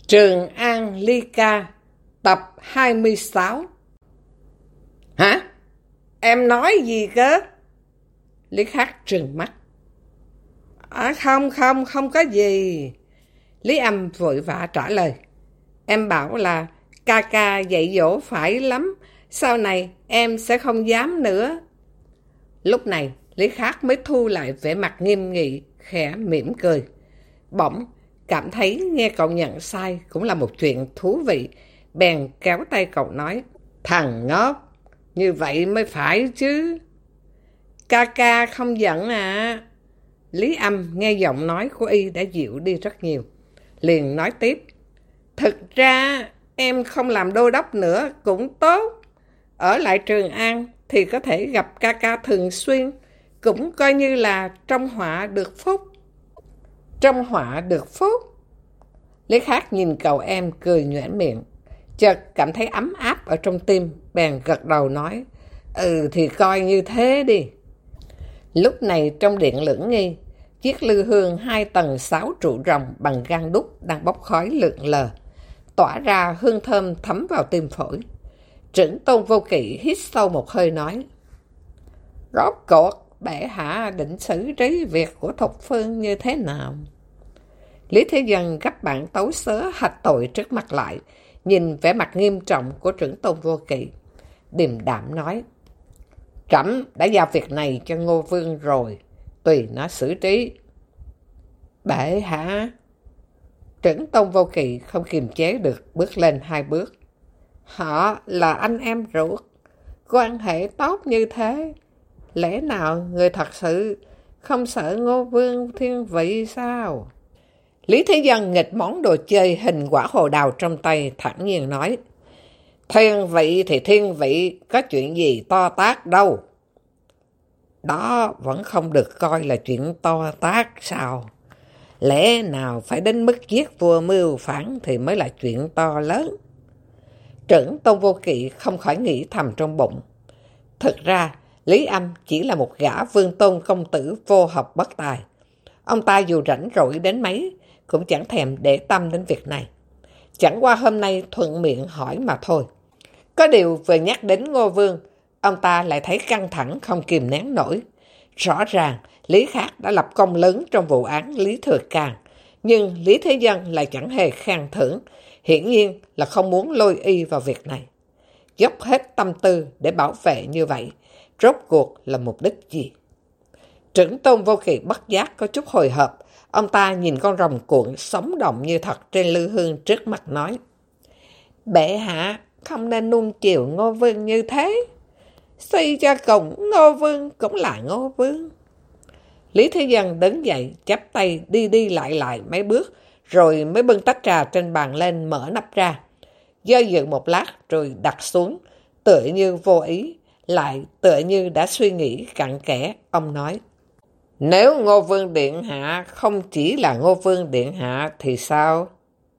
Trường An Ly Ca, tập 26. Hả? Em nói gì cơ? Lý Khắc trừng mắt. Không có gì. Lý Âm vội vã trả lời. Em bảo là ca ca dạy dỗ phải lắm, sau này em sẽ không dám nữa. Lúc này Lý Khắc mới thu lại vẻ mặt nghiêm nghị, khẽ mỉm cười. Bỗng cảm thấy nghe cậu nhận sai cũng là một chuyện thú vị, bèn kéo tay cậu nói. Thằng ngốc, như vậy mới phải chứ. Ca ca không giận à? Lý Âm nghe giọng nói của y đã dịu đi rất nhiều, liền nói tiếp. Thực ra em không làm đô đốc nữa cũng tốt. Ở lại Trường An thì có thể gặp ca ca thường xuyên, cũng coi như là trong họa được phúc. Trong họa được phúc? Lý Khắc nhìn cậu em cười nhoẻn miệng, chợt cảm thấy ấm áp ở trong tim, bèn gật đầu nói. Thì coi như thế đi. Lúc này trong điện Lưỡng Nghi, chiếc lư hương 2 tầng 6 trụ rồng bằng gang đúc đang bốc khói lượn lờ, tỏa ra hương thơm thấm vào tim phổi. Trưởng Tôn Vô Kỵ hít sâu một hơi nói. Rốt cuộc bệ hạ định xử trí việc của Thục Phương như thế nào? Lý Thế Dân gấp bản tấu xớ hạch tội trước mặt lại, nhìn vẻ mặt nghiêm trọng của Trưởng Tôn Vô Kỵ, điềm đạm nói. Trẫm đã giao việc này cho Ngô Vương rồi, tùy nó xử trí. Bệ hạ? Trưởng Tôn Vô Kỵ không kiềm chế được bước lên 2 bước. Họ là anh em ruột, quan hệ tốt như thế, lẽ nào người thật sự không sợ Ngô Vương thiên vị sao? Lý Thế Dân nghịch món đồ chơi hình quả hồ đào trong tay, thản nhiên nói. Thiên vị thì thiên vị, có chuyện gì to tát đâu. Đó vẫn không được coi là chuyện to tát sao? Lẽ nào phải đến mức giết vua mưu phản thì mới là chuyện to lớn? Trưởng Tôn Vô Kỵ không khỏi nghĩ thầm trong bụng. Thực ra, Lý Âm chỉ là một gã vương tôn công tử vô học bất tài. Ông ta dù rảnh rỗi đến mấy, cũng chẳng thèm để tâm đến việc này. Chẳng qua hôm nay thuận miệng hỏi mà thôi. Có điều vừa nhắc đến Ngô Vương, ông ta lại thấy căng thẳng không kìm nén nổi. Rõ ràng Lý Khắc đã lập công lớn trong vụ án Lý Thừa Càn, nhưng Lý Thế Dân lại chẳng hề khen thưởng, hiển nhiên là không muốn lôi y vào việc này. Dốc hết tâm tư để bảo vệ như vậy, rốt cuộc là mục đích gì? Trưởng Tôn Vô Kỵ bất giác có chút hồi hộp, ông ta nhìn con rồng cuộn sống động như thật trên lư hương trước mặt nói. Bệ hạ không nên nuông chiều Ngô Vương như thế. Suy cho cùng Ngô Vương cũng là Ngô Vương. Lý Thế Dân đứng dậy, chắp tay đi lại mấy bước, rồi mới bưng tách trà trên bàn lên, mở nắp ra. Do dự một lát rồi đặt xuống, tựa như vô ý, lại tựa như đã suy nghĩ cặn kẽ. Ông nói. Nếu Ngô Vương Điện Hạ không chỉ là Ngô Vương Điện Hạ thì sao?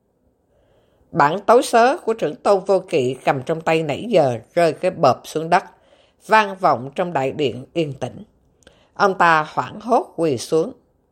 Bản tấu xớ của Trưởng Tôn Vô Kỵ cầm trong tay nãy giờ rơi cái bợp xuống đất, vang vọng trong đại điện yên tĩnh. Ông ta hoảng hốt quỳ xuống.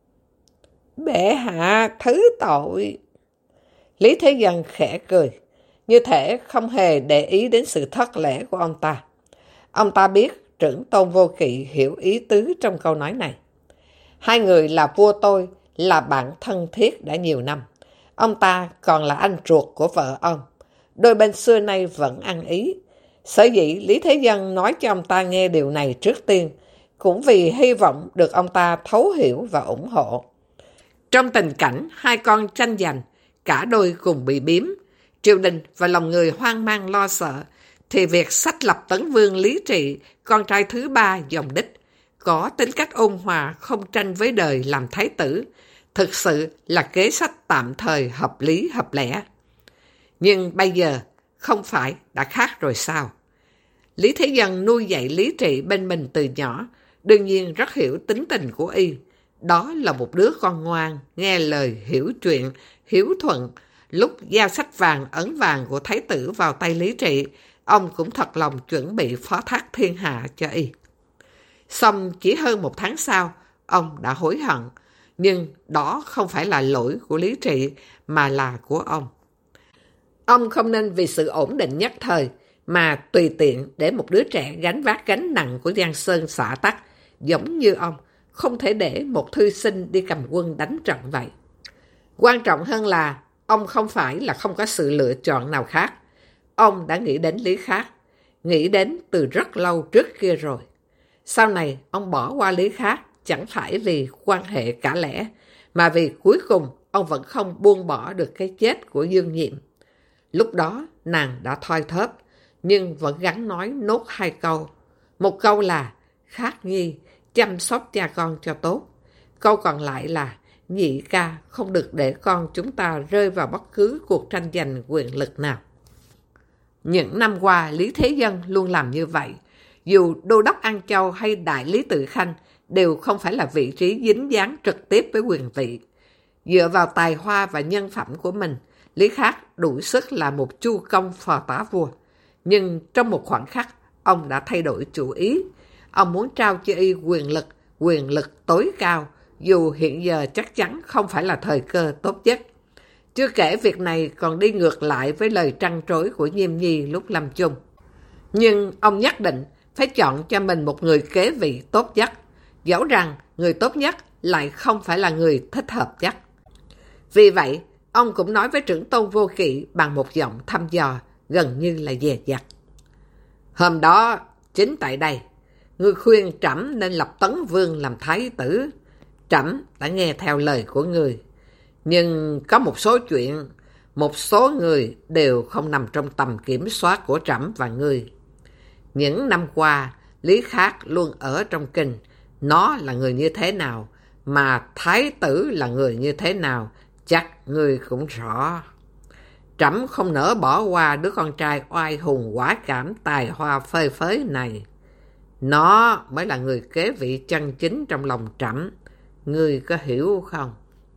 Bệ hạ thứ tội. Lý Thế Dân khẽ cười, như thể không hề để ý đến sự thất lễ của ông ta. Ông ta biết Trưởng Tôn Vô Kỵ hiểu ý tứ trong câu nói này. Hai người là vua tôi, là bạn thân thiết đã nhiều năm. Ông ta còn là anh ruột của vợ ông. Đôi bên xưa nay vẫn ăn ý. Sở dĩ Lý Thế Dân nói cho ông ta nghe điều này trước tiên, cũng vì hy vọng được ông ta thấu hiểu và ủng hộ. Trong tình cảnh hai con tranh giành, cả đôi cùng bị biếm, triều đình và lòng người hoang mang lo sợ, thì việc sách lập Tấn Vương Lý Trị, con trai thứ 3 dòng Đích, có tính cách ôn hòa không tranh với đời làm thái tử, thực sự là kế sách tạm thời hợp lý hợp lẽ. Nhưng bây giờ không phải đã khác rồi sao? Lý Thế Dân nuôi dạy Lý Trị bên mình từ nhỏ, đương nhiên rất hiểu tính tình của y. Đó là một đứa con ngoan, nghe lời, hiểu chuyện, hiếu thuận. Lúc giao sách vàng ấn vàng của thái tử vào tay Lý Trị, ông cũng thật lòng chuẩn bị phó thác thiên hạ cho y. Xong chỉ hơn 1 tháng sau, ông đã hối hận. Nhưng đó không phải là lỗi của Lý Trị, mà là của ông. Ông không nên vì sự ổn định nhất thời mà tùy tiện để một đứa trẻ gánh vác gánh nặng của Giang Sơn xã tắc, giống như ông không thể để một thư sinh đi cầm quân đánh trận vậy. Quan trọng hơn là ông không phải là không có sự lựa chọn nào khác. Ông đã nghĩ đến Lý Khác, nghĩ đến từ rất lâu trước kia rồi. Sau này ông bỏ qua Lý Khác chẳng phải vì quan hệ cả lẽ, mà vì cuối cùng ông vẫn không buông bỏ được cái chết của Dương Nhiệm. Lúc đó nàng đã thoi thóp, nhưng vẫn gắng nói nốt 2 câu. Một câu là Khác nhi, chăm sóc cha con cho tốt. Câu còn lại là nhị ca không được để con chúng ta rơi vào bất cứ cuộc tranh giành quyền lực nào. Những năm qua, Lý Thế Dân luôn làm như vậy. Dù Đô đốc An Châu hay Đại lý Tự Khanh đều không phải là vị trí dính dáng trực tiếp với quyền vị. Dựa vào tài hoa và nhân phẩm của mình, Lý Khác đủ sức là một chu công phò tá vua. Nhưng trong một khoảnh khắc, ông đã thay đổi chủ ý. Ông muốn trao cho y quyền lực tối cao, dù hiện giờ chắc chắn không phải là thời cơ tốt nhất. Chưa kể việc này còn đi ngược lại với lời trăn trối của Nhiêm Nhi lúc lâm chung. Nhưng ông nhất định phải chọn cho mình một người kế vị tốt nhất, dẫu rằng người tốt nhất lại không phải là người thích hợp nhất. Vì vậy, ông cũng nói với trưởng tôn Vô Kỵ bằng một giọng thăm dò, gần như là dè dặt. Hôm đó, chính tại đây, ngươi khuyên trẫm nên lập Tấn Vương làm thái tử. Trẫm đã nghe theo lời của ngươi. Nhưng có một số chuyện, một số người đều không nằm trong tầm kiểm soát của trẫm và ngươi. Những năm qua, Lý Khác luôn ở trong kinh. Nó là người như thế nào, mà thái tử là người như thế nào, chắc ngươi cũng rõ. Trẫm không nỡ bỏ qua đứa con trai oai hùng quả cảm tài hoa phơi phới này. Nó mới là người kế vị chân chính trong lòng trẫm. Ngươi có hiểu không?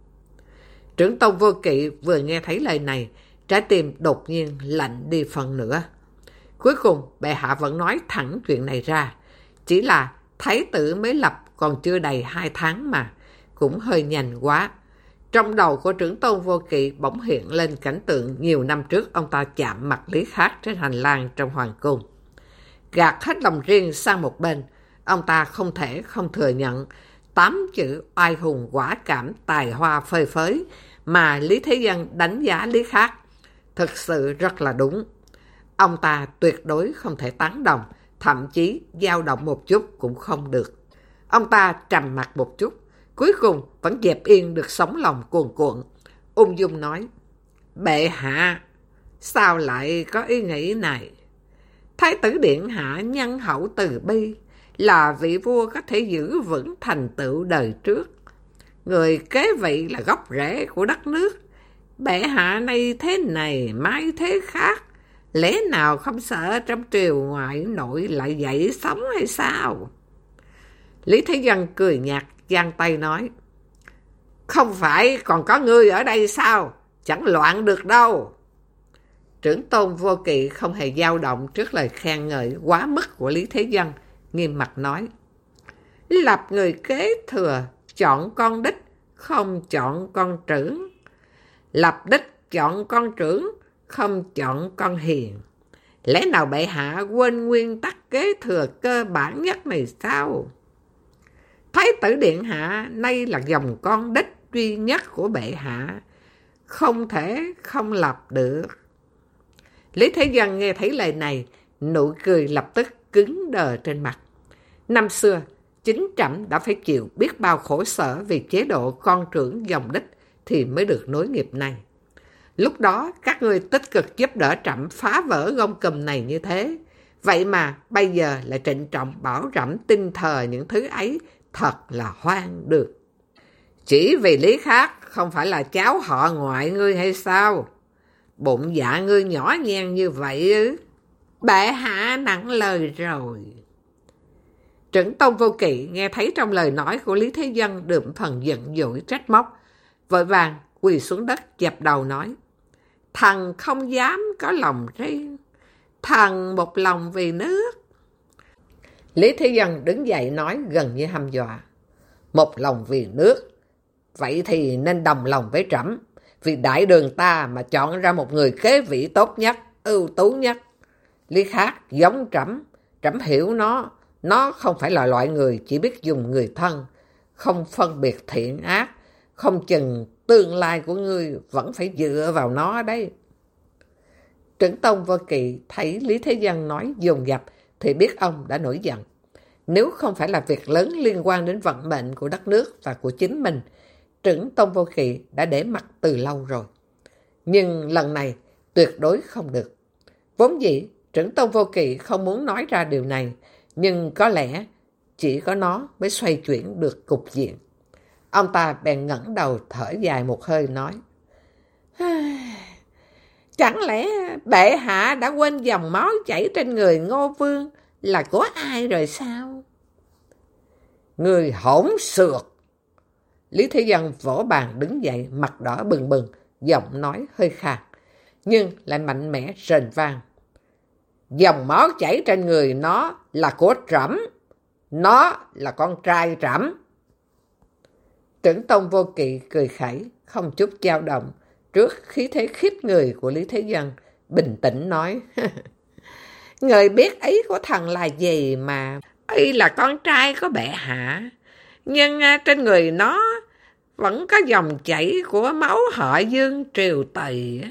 Trưởng tôn Vô Kỵ vừa nghe thấy lời này, trái tim đột nhiên lạnh đi phần nữa. Cuối cùng, bệ hạ vẫn nói thẳng chuyện này ra. Chỉ là thái tử mới lập còn chưa đầy 2 tháng mà, cũng hơi nhanh quá. Trong đầu của trưởng tôn Vô Kỵ bỗng hiện lên cảnh tượng nhiều năm trước ông ta chạm mặt Lý Khác trên hành lang trong hoàng cung. Gạt hết lòng riêng sang một bên, ông ta không thể không thừa nhận 8 chữ oai hùng quả cảm tài hoa phơi phới mà Lý Thế Dân đánh giá Lý Khác thực sự rất là đúng. Ông ta tuyệt đối không thể tán đồng, thậm chí dao động một chút cũng không được. Ông ta trầm mặt một chút, cuối cùng vẫn dẹp yên được sóng lòng cuồn cuộn. Ung dung nói, bệ hạ, sao lại có ý nghĩ này? Thái tử điện hạ nhân hậu từ bi, là vị vua có thể giữ vững thành tựu đời trước. Người kế vị là gốc rễ của đất nước. Bệ hạ nay thế này, mai thế khác. Lẽ nào không sợ trong triều ngoại nội lại dậy sóng hay sao? Lý Thế Dân cười nhạt, giang tay nói, không phải còn có ngươi ở đây sao? Chẳng loạn được đâu. Trưởng tôn Vô Kỵ không hề dao động trước lời khen ngợi quá mức của Lý Thế Dân, nghiêm mặt nói, lập người kế thừa, chọn con đích, không chọn con trưởng. Lập đích chọn con trưởng, không chọn con hiền. Lẽ nào bệ hạ quên nguyên tắc kế thừa cơ bản nhất này sao? Thái tử điện hạ nay là dòng con đích duy nhất của bệ hạ, không thể không lập được. Lý Thế Dân nghe thấy lời này, nụ cười lập tức cứng đờ trên mặt. Năm xưa, chính trẫm đã phải chịu biết bao khổ sở vì chế độ con trưởng dòng đích thì mới được nối nghiệp này. Lúc đó, các ngươi tích cực giúp đỡ trẫm phá vỡ gông cùm này như thế. Vậy mà bây giờ lại trịnh trọng bảo trẫm tin thờ những thứ ấy, thật là hoang đường. Chỉ vì Lý Khác không phải là cháu họ ngoại ngươi hay sao? Bụng dạ ngươi nhỏ nhen như vậy ư? Bệ hạ nặng lời rồi. Trưởng tôn Vô Kỵ nghe thấy trong lời nói của Lý Thế Dân đượm phần giận dỗi trách móc, vội vàng quỳ xuống đất dập đầu nói, thần không dám có lòng riêng, thần một lòng vì nước. Lý Thế Dân đứng dậy nói gần như hăm dọa, một lòng vì nước, vậy thì nên đồng lòng với trẫm, vì đại đường ta mà chọn ra một người kế vị tốt nhất, ưu tú nhất. Lý Khắc giống Trẫm, Trẫm hiểu nó không phải là loại người chỉ biết dùng người thân, không phân biệt thiện ác, không chừng tương lai của ngươi vẫn phải dựa vào nó đấy. Trưởng Tôn Vô Kỵ thấy Lý Thế Dân nói dồn dập thì biết ông đã nổi giận. Nếu không phải là việc lớn liên quan đến vận mệnh của đất nước và của chính mình, Trưởng Tôn Vô Kỵ đã để mặt từ lâu rồi. Nhưng lần này tuyệt đối không được. Vốn dĩ, Trưởng Tôn Vô Kỵ không muốn nói ra điều này, nhưng có lẽ chỉ có nó mới xoay chuyển được cục diện. Ông ta bèn ngẩng đầu thở dài một hơi nói: Chẳng lẽ bệ hạ đã quên dòng máu chảy trên người Ngô Vương là của ai rồi sao? Người hỗn xược! Lý Thế Dân vỗ bàn đứng dậy, mặt đỏ bừng bừng, giọng nói hơi khàn, nhưng lại mạnh mẽ rền vang. Dòng máu chảy trên người nó là của Trẫm, nó là con trai Trẫm. Trưởng Tôn Vô Kỵ cười khẩy, không chút dao động trước khí thế khiếp người của Lý Thế Dân, bình tĩnh nói: Người biết ý của thần là gì mà? Y là con trai của bệ hạ, nhưng trên người nó vẫn có dòng chảy của máu họ Dương Triều Tây.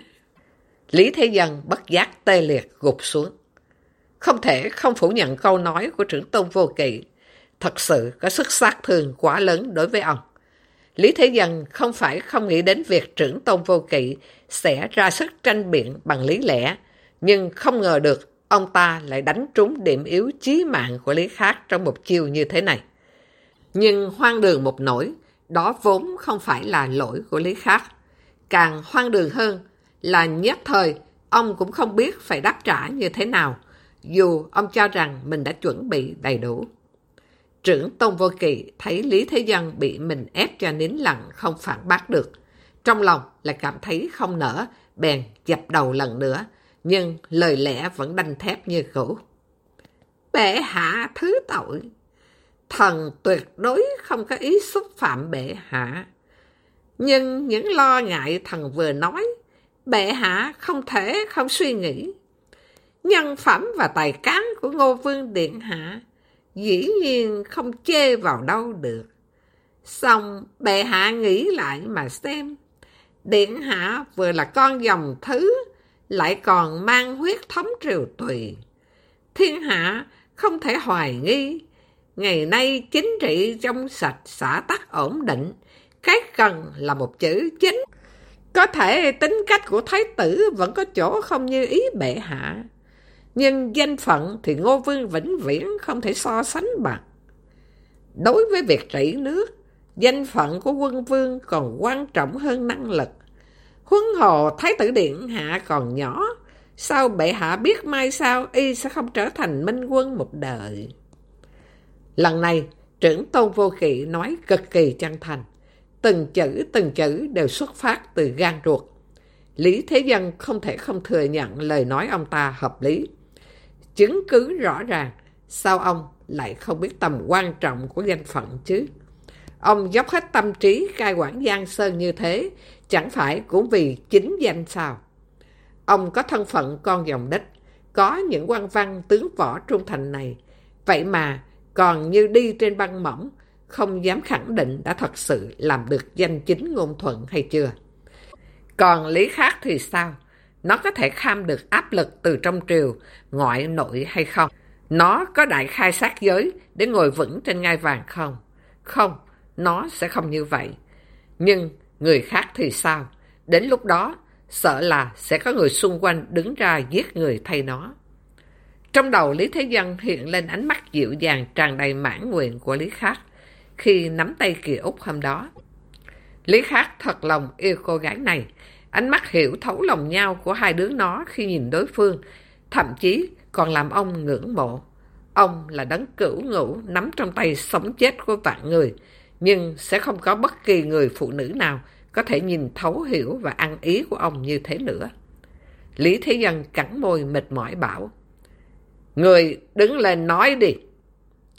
Lý Thế Dân bất giác tê liệt gục xuống. Không thể không phủ nhận câu nói của Trưởng Tôn Vô Kỵ, thật sự có sức sát thương quá lớn đối với ông. Lý Thế Dân không phải không nghĩ đến việc Trưởng Tôn Vô Kỵ sẽ ra sức tranh biện bằng lý lẽ, nhưng không ngờ được ông ta lại đánh trúng điểm yếu chí mạng của Lý Khắc trong một chiêu như thế này. Nhưng hoang đường một nỗi, đó vốn không phải là lỗi của Lý Khắc. Càng hoang đường hơn là nhất thời ông cũng không biết phải đáp trả như thế nào, dù ông cho rằng mình đã chuẩn bị đầy đủ. Trưởng Tôn Vô Kỵ thấy Lý Thế Dân bị mình ép cho nín lặng không phản bác được. Trong lòng lại cảm thấy không nỡ, bèn dập đầu lần nữa, nhưng lời lẽ vẫn đanh thép như cũ. Bệ hạ thứ tội. Thần tuyệt đối không có ý xúc phạm bệ hạ. Nhưng những lo ngại thần vừa nói, bệ hạ không thể không suy nghĩ. Nhân phẩm và tài cán của Ngô Vương Điện Hạ dĩ nhiên không chê vào đâu được. Xong bệ hạ nghĩ lại mà xem. Điện Hạ vừa là con dòng thứ, lại còn mang huyết thống Triều Tùy. Thiên hạ không thể hoài nghi. Ngày nay chính trị trong sạch, xã tắc ổn định, cái cần là một chữ chính. Có thể tính cách của thái tử vẫn có chỗ không như ý bệ hạ, nhưng danh phận thì Ngô Vương vĩnh viễn không thể so sánh bằng. Đối với việc trị nước, danh phận của quân vương còn quan trọng hơn năng lực. Huống hồ thái tử điện hạ còn nhỏ, sao bệ hạ biết mai sau y sẽ không trở thành minh quân một đời. Lần này, Trưởng Tôn Vô Kỵ nói cực kỳ chân thành, từng chữ đều xuất phát từ gan ruột. Lý Thế Dân không thể không thừa nhận lời nói ông ta hợp lý. Chứng cứ rõ ràng, sao ông lại không biết tầm quan trọng của danh phận chứ? Ông dốc hết tâm trí cai quản Giang Sơn như thế, chẳng phải cũng vì chính danh sao? Ông có thân phận con dòng đích, có những quan văn tướng võ trung thành này, vậy mà còn như đi trên băng mỏng, không dám khẳng định đã thật sự làm được danh chính ngôn thuận hay chưa. Còn Lý Khắc thì sao? Nó có thể kham được áp lực từ trong triều, ngoại nội hay không? Nó có đại khai sát giới để ngồi vững trên ngai vàng không? Không, nó sẽ không như vậy. Nhưng người khác thì sao? Đến lúc đó, sợ là sẽ có người xung quanh đứng ra giết người thay nó. Trong đầu Lý Thế Dân hiện lên ánh mắt dịu dàng tràn đầy mãn nguyện của Lý Khắc khi nắm tay Kỳ Úc hôm đó. Lý Khắc thật lòng yêu cô gái này, ánh mắt hiểu thấu lòng nhau của hai đứa nó khi nhìn đối phương, thậm chí còn làm ông ngưỡng mộ. Ông là đấng cửu ngũ nắm trong tay sống chết của vạn người, nhưng sẽ không có bất kỳ người phụ nữ nào có thể nhìn thấu hiểu và ăn ý của ông như thế nữa. Lý Thế Dân cắn môi mệt mỏi bảo: Người đứng lên nói đi.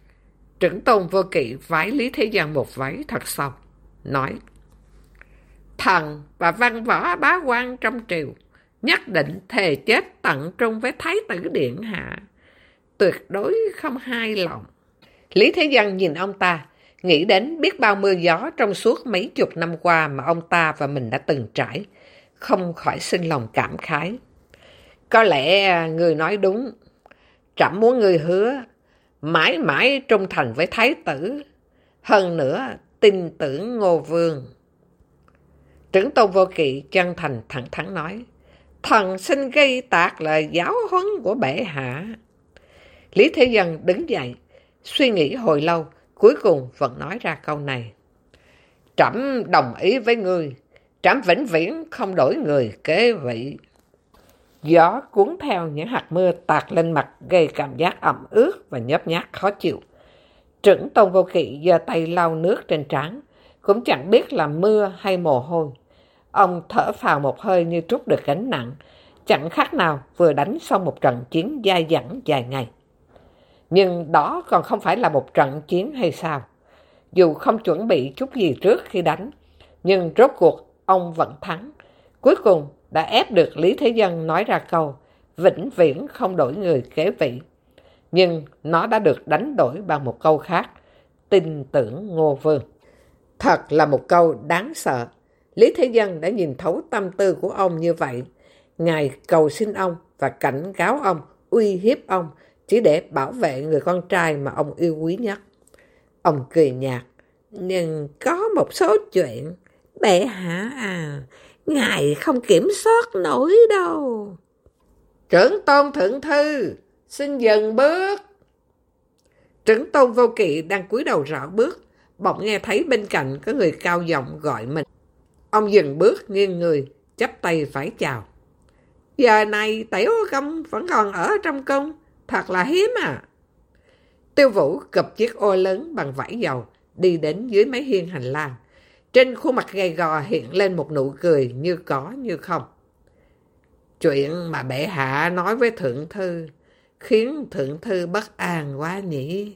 Trưởng Tôn Vô Kỵ vái Lý Thế Dân một váy thật sâu, nói: Thần và văn võ bá quan trong triều nhất định thề chết tận trung với Thái tử điện hạ, tuyệt đối không hai lòng. Lý Thế Dân nhìn ông ta, nghĩ đến biết bao mưa gió trong suốt mấy chục năm qua mà ông ta và mình đã từng trải, không khỏi sinh lòng cảm khái. Có lẽ người nói đúng, trẫm muốn người hứa mãi mãi trung thành với Thái tử, hơn nữa tin tưởng Ngô Vương. Trưởng Tôn Vô Kỵ chân thành thẳng thắn nói, thần xin ghi tạc lời giáo huấn của bệ hạ. Lý Thế Dân đứng dậy, suy nghĩ hồi lâu, cuối cùng vẫn nói ra câu này. Trẫm đồng ý với ngươi, trẫm vĩnh viễn không đổi người kế vị. Gió cuốn theo những hạt mưa tạt lên mặt gây cảm giác ẩm ướt và nhớp nhác khó chịu. Trưởng Tôn Vô Kỵ giơ tay lau nước trên trán, cũng chẳng biết là mưa hay mồ hôi. Ông thở phào một hơi như trút được gánh nặng, chẳng khác nào vừa đánh xong một trận chiến dai dẳng dài ngày. Nhưng đó còn không phải là một trận chiến hay sao? Dù không chuẩn bị chút gì trước khi đánh, nhưng rốt cuộc ông vẫn thắng. Cuối cùng đã ép được Lý Thế Dân nói ra câu vĩnh viễn không đổi người kế vị. Nhưng nó đã được đánh đổi bằng một câu khác, tin tưởng Ngô Vương. Thật là một câu đáng sợ. Lý Thế Dân đã nhìn thấu tâm tư của ông như vậy. Ngài cầu xin ông và cảnh cáo ông, uy hiếp ông, chỉ để bảo vệ người con trai mà ông yêu quý nhất. Ông cười nhạt, nhưng có một số chuyện, bệ hạ à, ngài không kiểm soát nổi đâu. Trưởng Tôn Thượng Thư, xin dừng bước. Trưởng Tôn Vô Kỵ đang cúi đầu rảo bước, bỗng nghe thấy bên cạnh có người cao giọng gọi mình. Ông dừng bước nghiêng người, chắp tay vái chào. Giờ này Tẩu Công vẫn còn ở trong cung, thật là hiếm à. Tiêu Vũ cụp chiếc ô lớn bằng vải dầu, đi đến dưới mái hiên hành lang. Trên khuôn mặt gầy gò hiện lên một nụ cười như có như không. Chuyện mà bệ hạ nói với Thượng Thư khiến Thượng Thư bất an quá nhỉ.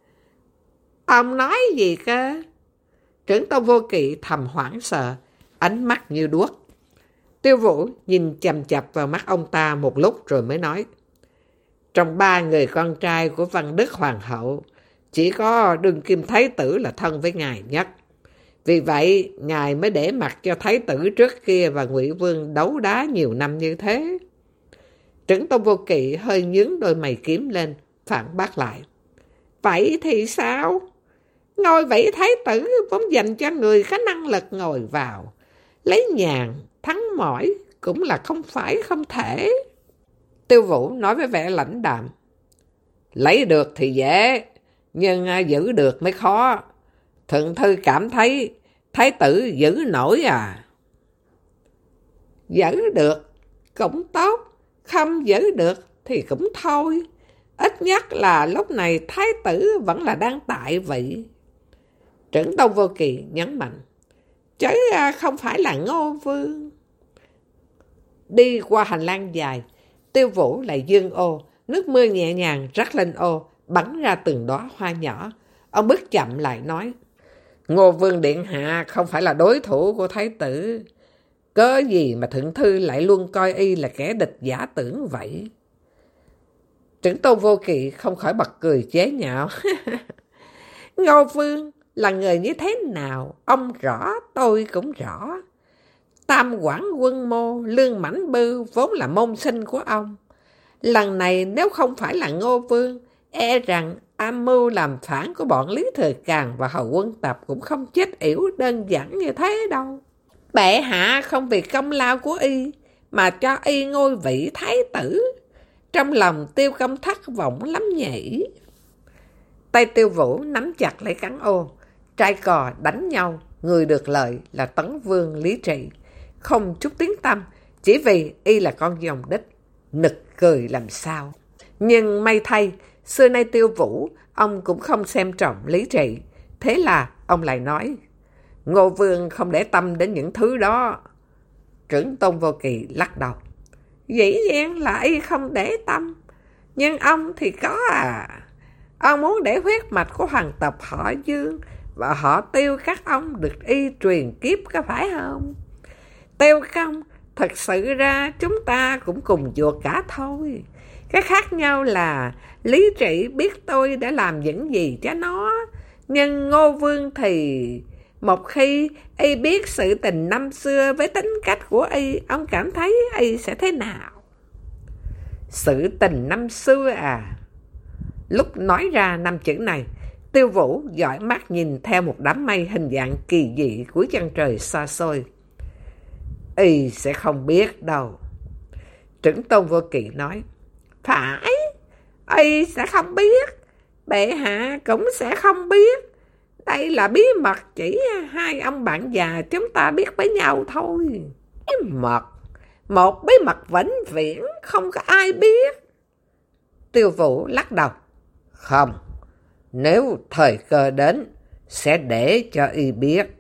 Ông nói gì cơ? Trưởng Tôn Vô Kỵ thầm hoảng sợ, ánh mắt như đuốc. Tiêu Vũ nhìn chằm chằm vào mắt ông ta một lúc rồi mới nói. Trong 3 người con trai của Văn Đức Hoàng hậu, chỉ có đương kim thái tử là thân với ngài nhất. Vì vậy, ngài mới để mặc cho thái tử trước kia và Ngụy Vương đấu đá nhiều năm như thế. Trưởng Tôn Vô Kỵ hơi nhướng đôi mày kiếm lên, phản bác lại. Vậy thì sao? Ngôi vị thái tử vốn dành cho người có năng lực ngồi vào. Lấy nhàn, thắng mỏi cũng là không phải không thể. Tiêu Vũ nói với vẻ lãnh đạm. Lấy được thì dễ, nhưng giữ được mới khó. Thượng Thư cảm thấy thái tử giữ nổi à? Giữ được cũng tốt, không giữ được thì cũng thôi. Ít nhất là lúc này thái tử vẫn là đang tại vị. Trưởng Tôn Vô Kỵ nhấn mạnh. Chứ không phải là Ngô Vương. Đi qua hành lang dài, Tiêu Vũ lại dương ô, nước mưa nhẹ nhàng rắc lên ô, bắn ra từng đóa hoa nhỏ. Ông bước chậm lại nói. Ngô Vương điện hạ không phải là đối thủ của thái tử. Cớ gì mà Thượng Thư lại luôn coi y là kẻ địch giả tưởng vậy? Trưởng Tôn Vô Kỵ không khỏi bật cười chế nhạo. Ngô Vương là người như thế nào, ông rõ, tôi cũng rõ. Tam Quảng Quân Mô, Lương Mãnh Bưu vốn là môn sinh của ông. Lần này nếu không phải là Ngô Vương, e rằng âm mưu làm phản của bọn Lý Thừa Càn và Hầu Quân Tập cũng không chết yểu đơn giản như thế đâu. Bệ hạ không vì công lao của y mà cho y ngôi vị thái tử. Trong lòng Tiêu Công thất vọng lắm nhỉ. Tay Tiêu Vũ nắm chặt lấy cán ô. Trai cò đánh nhau, người được lợi là Tấn Vương Lý Trị. Không chút tiếng tăm, chỉ vì y là con dòng đích. Nực cười làm sao. Nhưng may thay, xưa nay Tiêu Vũ, ông cũng không xem trọng Lý Trị. Thế là ông lại nói, Ngô Vương không để tâm đến những thứ đó. Trưởng Tôn Vô Kỵ lắc đầu. Dĩ nhiên là y không để tâm. Nhưng ông thì có à. Ông muốn để huyết mạch của hoàng tộc họ Dương và họ Tiêu các ông được y truyền kiếp có phải không? Tiêu Công, thật sự ra chúng ta cũng cùng ruột cả thôi. Cái khác nhau là Lý Trị biết tôi đã làm những gì cho nó, nhưng Ngô Vương thì một khi y biết sự tình năm xưa với tính cách của y, ông cảm thấy y sẽ thế nào? Sự tình năm xưa à? Lúc nói ra năm chữ này, Tiêu Vũ dõi mắt nhìn theo một đám mây hình dạng kỳ dị cuối chân trời xa xôi. Y sẽ không biết đâu. Trưởng Tôn Vô Kỵ nói, phải, y sẽ không biết. Bệ hạ cũng sẽ không biết. Đây là bí mật chỉ hai ông bạn già chúng ta biết với nhau thôi. Bí mật, một bí mật vĩnh viễn, không có ai biết. Tiêu Vũ lắc đầu. Không, nếu thời cơ đến, sẽ để cho y biết.